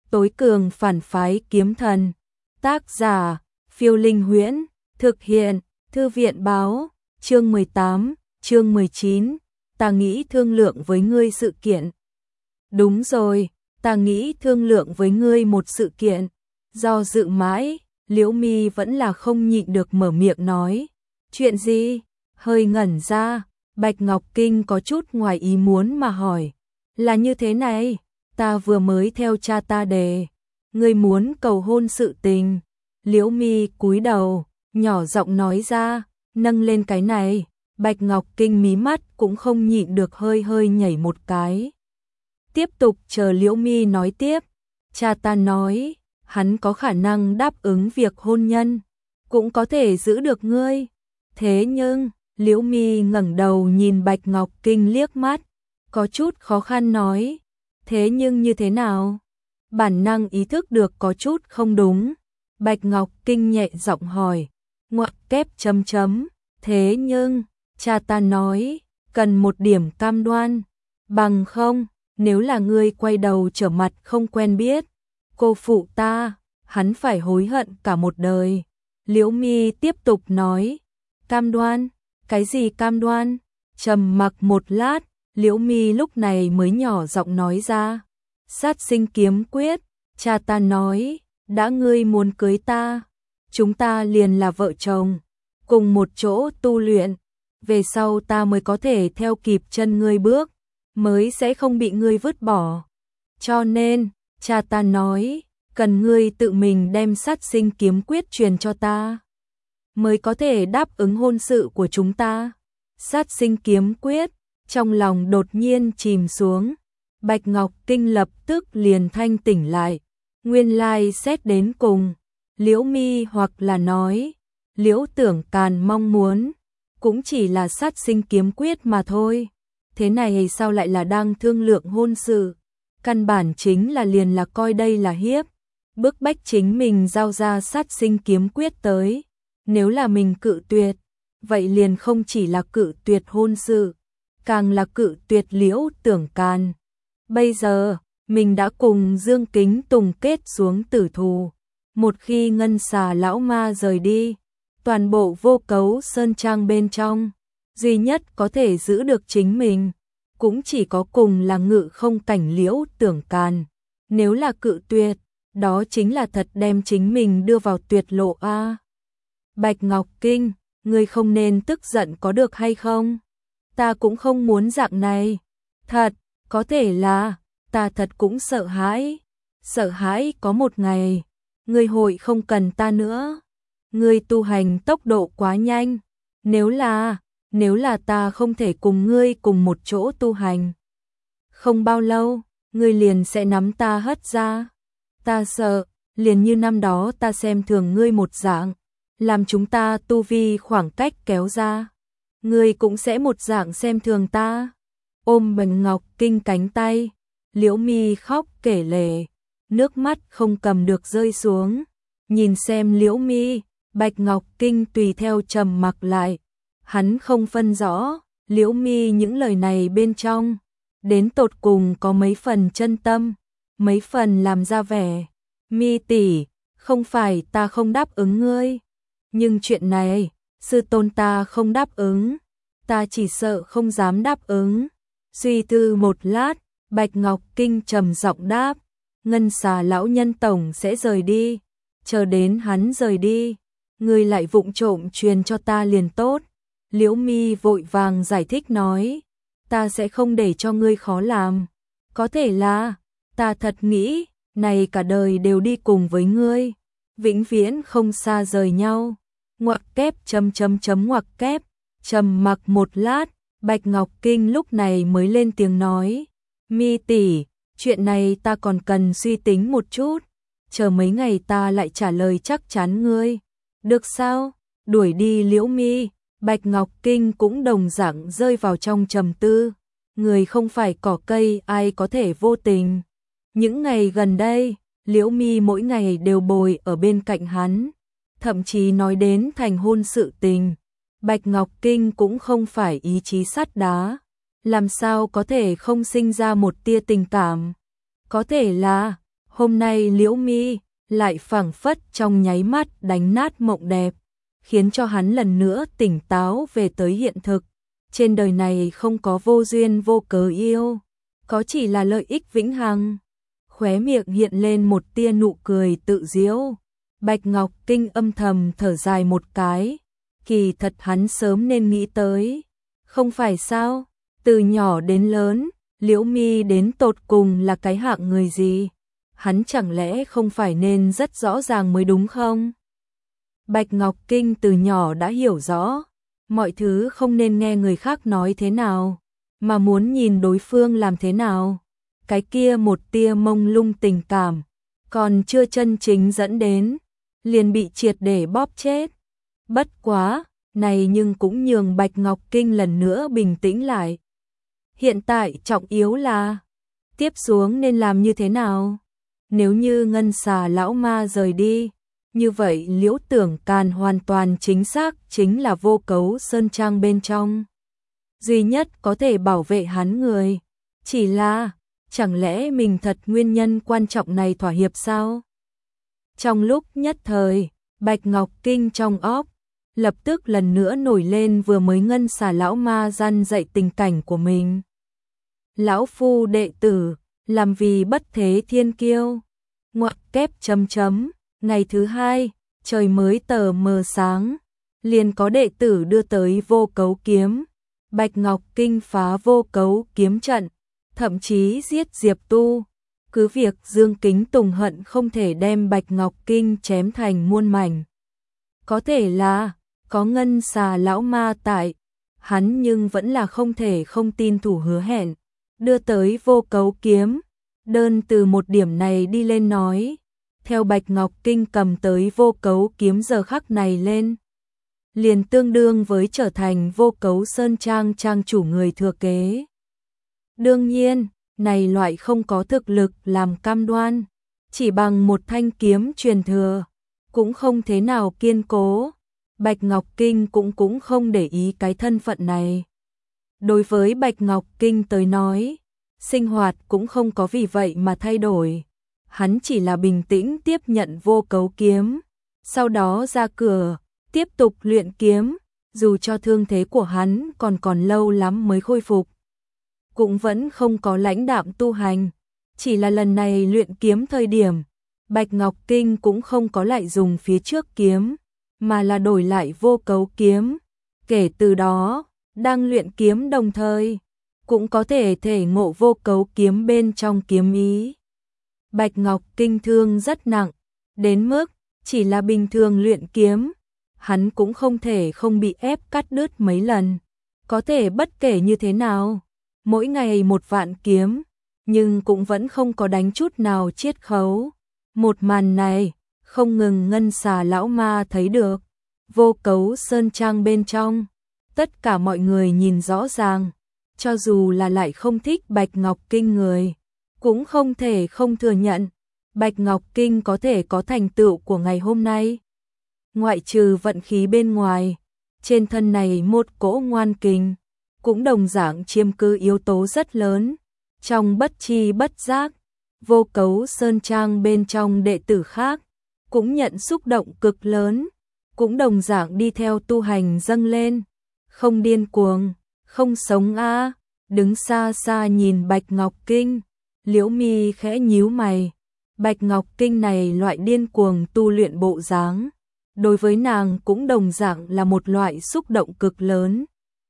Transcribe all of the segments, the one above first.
Tối cường phản phái kiếm thần. Tác giả, Phiêu Linh Huyễn. Thực hiện, Thư viện báo. Chương 18, chương 19. Ta nghĩ thương lượng với ngươi sự kiện. Đúng rồi, ta nghĩ thương lượng với ngươi một sự kiện. Do dự mãi, Liễu Mi vẫn là không nhịn được mở miệng nói. Chuyện gì? Hơi ngẩn ra, Bạch Ngọc Kinh có chút ngoài ý muốn mà hỏi. Là như thế này, ta vừa mới theo cha ta đề. Ngươi muốn cầu hôn sự tình. Liễu Mi cúi đầu, nhỏ giọng nói ra, nâng lên cái này. Bạch Ngọc Kinh mí mắt cũng không nhịn được hơi hơi nhảy một cái. Tiếp tục chờ Liễu Mi nói tiếp. Cha ta nói, hắn có khả năng đáp ứng việc hôn nhân, cũng có thể giữ được ngươi. Thế nhưng, Liễu Mi ngẩng đầu nhìn Bạch Ngọc Kinh liếc mắt, có chút khó khăn nói. Thế nhưng như thế nào? Bản năng ý thức được có chút không đúng. Bạch Ngọc Kinh nhẹ giọng hỏi. Ngoặc kép chấm chấm. Thế nhưng, cha ta nói, cần một điểm cam đoan. Bằng không, nếu là ngươi quay đầu trở mặt không quen biết, cô phụ ta, hắn phải hối hận cả một đời. Liễu Mi tiếp tục nói. Cam đoan? Cái gì cam đoan? Trầm mặc một lát, Liễu Mi lúc này mới nhỏ giọng nói ra. Sát sinh kiếm quyết, cha ta nói, đã ngươi muốn cưới ta, chúng ta liền là vợ chồng, cùng một chỗ tu luyện, về sau ta mới có thể theo kịp chân ngươi bước, mới sẽ không bị ngươi vứt bỏ. Cho nên, cha ta nói, cần ngươi tự mình đem sát sinh kiếm quyết truyền cho ta, mới có thể đáp ứng hôn sự của chúng ta. Sát sinh kiếm quyết, trong lòng đột nhiên chìm xuống. Bạch Ngọc Kinh lập tức liền thanh tỉnh lại. Nguyên lai xét đến cùng, Liễu Mi hoặc là nói, Liễu Tưởng Càn mong muốn, cũng chỉ là sát sinh kiếm quyết mà thôi. Thế này sao lại là đang thương lượng hôn sự? Căn bản chính là liền là coi đây là hiếp, bức bách chính mình giao ra sát sinh kiếm quyết tới. Nếu là mình cự tuyệt, vậy liền không chỉ là cự tuyệt hôn sự, càng là cự tuyệt Liễu Tưởng Càn. Bây giờ, mình đã cùng Dương Kính Tùng kết xuống tử thù. Một khi ngân xà lão ma rời đi, toàn bộ Vô Cấu Sơn Trang bên trong, duy nhất có thể giữ được chính mình, cũng chỉ có cùng là Ngự Không Cảnh Liễu Tưởng Càn. Nếu là cự tuyệt, đó chính là thật đem chính mình đưa vào tuyệt lộ a. Bạch Ngọc Kinh, ngươi không nên tức giận có được hay không? Ta cũng không muốn dạng này. Thật, có thể là, ta thật cũng sợ hãi có một ngày, ngươi hội không cần ta nữa. Ngươi tu hành tốc độ quá nhanh, nếu là ta không thể cùng ngươi cùng một chỗ tu hành, không bao lâu, ngươi liền sẽ nắm ta hất ra. Ta sợ, liền như năm đó ta xem thường ngươi một dạng, làm chúng ta tu vi khoảng cách kéo ra, ngươi cũng sẽ một dạng xem thường ta. Ôm Bạch Ngọc Kinh cánh tay, Liễu Mi khóc kể lể, nước mắt không cầm được rơi xuống. Nhìn xem Liễu Mi, Bạch Ngọc Kinh tùy theo trầm mặc lại. Hắn không phân rõ, Liễu Mi những lời này bên trong, đến tột cùng có mấy phần chân tâm, mấy phần làm ra vẻ. Mi tỷ, không phải ta không đáp ứng ngươi, nhưng chuyện này, sư tôn ta không đáp ứng, ta chỉ sợ không dám đáp ứng. Suy tư một lát, Bạch Ngọc Kinh trầm giọng đáp, ngân xà lão nhân tổng sẽ rời đi, chờ đến hắn rời đi, ngươi lại vụng trộm truyền cho ta liền tốt. Liễu Mi vội vàng giải thích nói, ta sẽ không để cho ngươi khó làm, có thể là, ta thật nghĩ, này cả đời đều đi cùng với ngươi, vĩnh viễn không xa rời nhau. Ngoặc kép chấm chấm chấm ngoặc kép, trầm mặc một lát, Bạch Ngọc Kinh lúc này mới lên tiếng nói, Mi tỷ, chuyện này ta còn cần suy tính một chút, chờ mấy ngày ta lại trả lời chắc chắn ngươi. Được sao? Đuổi đi Liễu Mi, Bạch Ngọc Kinh cũng đồng dạng rơi vào trong trầm tư. Người không phải cỏ cây ai có thể vô tình. Những ngày gần đây, Liễu Mi mỗi ngày đều bồi ở bên cạnh hắn, thậm chí nói đến thành hôn sự tình. Bạch Ngọc Kinh cũng không phải ý chí sắt đá, làm sao có thể không sinh ra một tia tình cảm. Có thể là, Hôm nay Liễu Mi lại phảng phất trong nháy mắt đánh nát mộng đẹp, khiến cho hắn lần nữa tỉnh táo về tới hiện thực. Trên đời này không có vô duyên vô cớ yêu, có chỉ là lợi ích vĩnh hằng. Khóe miệng hiện lên một tia nụ cười tự giễu. Bạch Ngọc Kinh âm thầm thở dài một cái, kỳ thật hắn sớm nên nghĩ tới. Không phải sao, từ nhỏ đến lớn, Liễu Mi đến tột cùng là cái hạng người gì? Hắn chẳng lẽ không phải nên rất rõ ràng mới đúng không? Bạch Ngọc Kinh từ nhỏ đã hiểu rõ, mọi thứ không nên nghe người khác nói thế nào, mà muốn nhìn đối phương làm thế nào. Cái kia một tia mông lung tình cảm, còn chưa chân chính dẫn đến, liền bị triệt để bóp chết. Bất quá, này nhưng cũng nhường Bạch Ngọc Kinh lần nữa bình tĩnh lại. Hiện tại trọng yếu là, tiếp xuống nên làm như thế nào? Nếu như Ngân Xà lão ma rời đi, như vậy Liễu Tưởng Càn hoàn toàn chính xác chính là Vô Cấu Sơn Trang bên trong duy nhất có thể bảo vệ hắn người. Chỉ là, chẳng lẽ mình thật nguyên nhân quan trọng này thỏa hiệp sao? Trong lúc nhất thời, Bạch Ngọc Kinh trong óc lập tức lần nữa nổi lên vừa mới Ngân Xà lão ma răn dạy tình cảnh của mình. Lão phu đệ tử, làm vì bất thế thiên kiêu. Ngoặc kép chấm chấm, ngày thứ hai, trời mới tờ mờ sáng, liền có đệ tử đưa tới Vô Cấu kiếm. Bạch Ngọc Kinh phá Vô Cấu kiếm trận, thậm chí giết Diệp Tu. Cứ việc Dương Kính Tùng hận không thể đem Bạch Ngọc Kinh chém thành muôn mảnh. Có thể là, có Ngân Xà lão ma tại, hắn nhưng vẫn là không thể không tin thủ hứa hẹn, đưa tới Vô Cấu kiếm. Đơn từ một điểm này đi lên nói, theo Bạch Ngọc Kinh cầm tới Vô Cấu kiếm giờ khắc này lên, liền tương đương với trở thành Vô Cấu Sơn Trang trang chủ người thừa kế. Đương nhiên, này loại không có thực lực làm cam đoan, chỉ bằng một thanh kiếm truyền thừa, cũng không thế nào kiên cố. Bạch Ngọc Kinh cũng không để ý cái thân phận này. Đối với Bạch Ngọc Kinh tới nói, sinh hoạt cũng không có vì vậy mà thay đổi. Hắn chỉ là bình tĩnh tiếp nhận Vô Cấu kiếm, sau đó ra cửa, tiếp tục luyện kiếm, dù cho thương thế của hắn còn lâu lắm mới khôi phục. Cũng vẫn không có lãnh đạm tu hành, chỉ là lần này luyện kiếm thời điểm, Bạch Ngọc Kinh cũng không có lại dùng phía trước kiếm, mà là đổi lại Vô Cấu kiếm. Kể từ đó, đang luyện kiếm đồng thời, cũng có thể thể ngộ Vô Cấu kiếm bên trong kiếm ý. Bạch Ngọc Kinh thương rất nặng, đến mức chỉ là bình thường luyện kiếm, hắn cũng không thể không bị ép cắt đứt mấy lần. Có thể bất kể như thế nào, mỗi ngày 1.000 kiếm, nhưng cũng vẫn không có đánh chút nào chiết khấu. Một màn này, không ngừng Ngân Xà lão ma thấy được. Vô Cấu Sơn Trang bên trong, tất cả mọi người nhìn rõ ràng, cho dù là lại không thích Bạch Ngọc Kinh người, cũng không thể không thừa nhận, Bạch Ngọc Kinh có thể có thành tựu của ngày hôm nay. Ngoại trừ vận khí bên ngoài, trên thân này một cỗ ngoan kình, cũng đồng dạng chiếm cứ yếu tố rất lớn. Trong bất chi bất giác, Vô Cấu Sơn Trang bên trong đệ tử khác, cũng nhận xúc động cực lớn, cũng đồng dạng đi theo tu hành dâng lên. Không điên cuồng, không sống a. Đứng xa xa nhìn Bạch Ngọc Kinh, Liễu Mi khẽ nhíu mày. Bạch Ngọc Kinh này loại điên cuồng tu luyện bộ dáng, đối với nàng cũng đồng dạng là một loại xúc động cực lớn.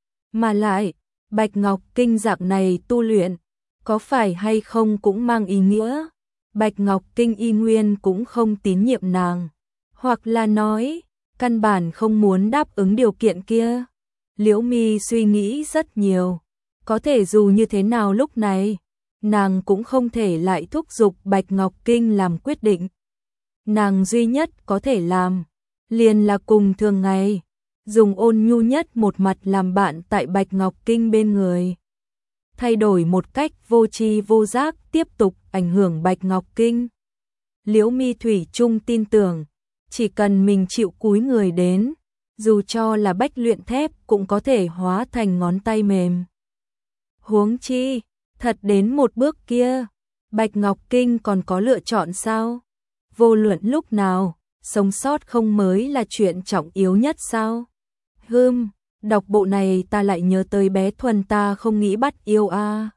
Mà lại, Bạch Ngọc Kinh dạng này tu luyện, có phải hay không cũng mang ý nghĩa, Bạch Ngọc Kinh y nguyên cũng không tín nhiệm nàng, hoặc là nói, căn bản không muốn đáp ứng điều kiện kia. Liễu Mi suy nghĩ rất nhiều, có thể dù như thế nào lúc này, nàng cũng không thể lại thúc giục Bạch Ngọc Kinh làm quyết định. Nàng duy nhất có thể làm, liền là cùng thường ngày, dùng ôn nhu nhất một mặt làm bạn tại Bạch Ngọc Kinh bên người. Thay đổi một cách vô tri vô giác tiếp tục ảnh hưởng Bạch Ngọc Kinh. Liễu Mi thủy chung tin tưởng, chỉ cần mình chịu cúi người đến, dù cho là bách luyện thép cũng có thể hóa thành ngón tay mềm. Huống chi, thật đến một bước kia, Bạch Ngọc Kinh còn có lựa chọn sao? Vô luận lúc nào, sống sót không mới là chuyện trọng yếu nhất sao? Đọc bộ này ta lại nhớ tới bé Thuần ta không nghĩ bắt yêu a.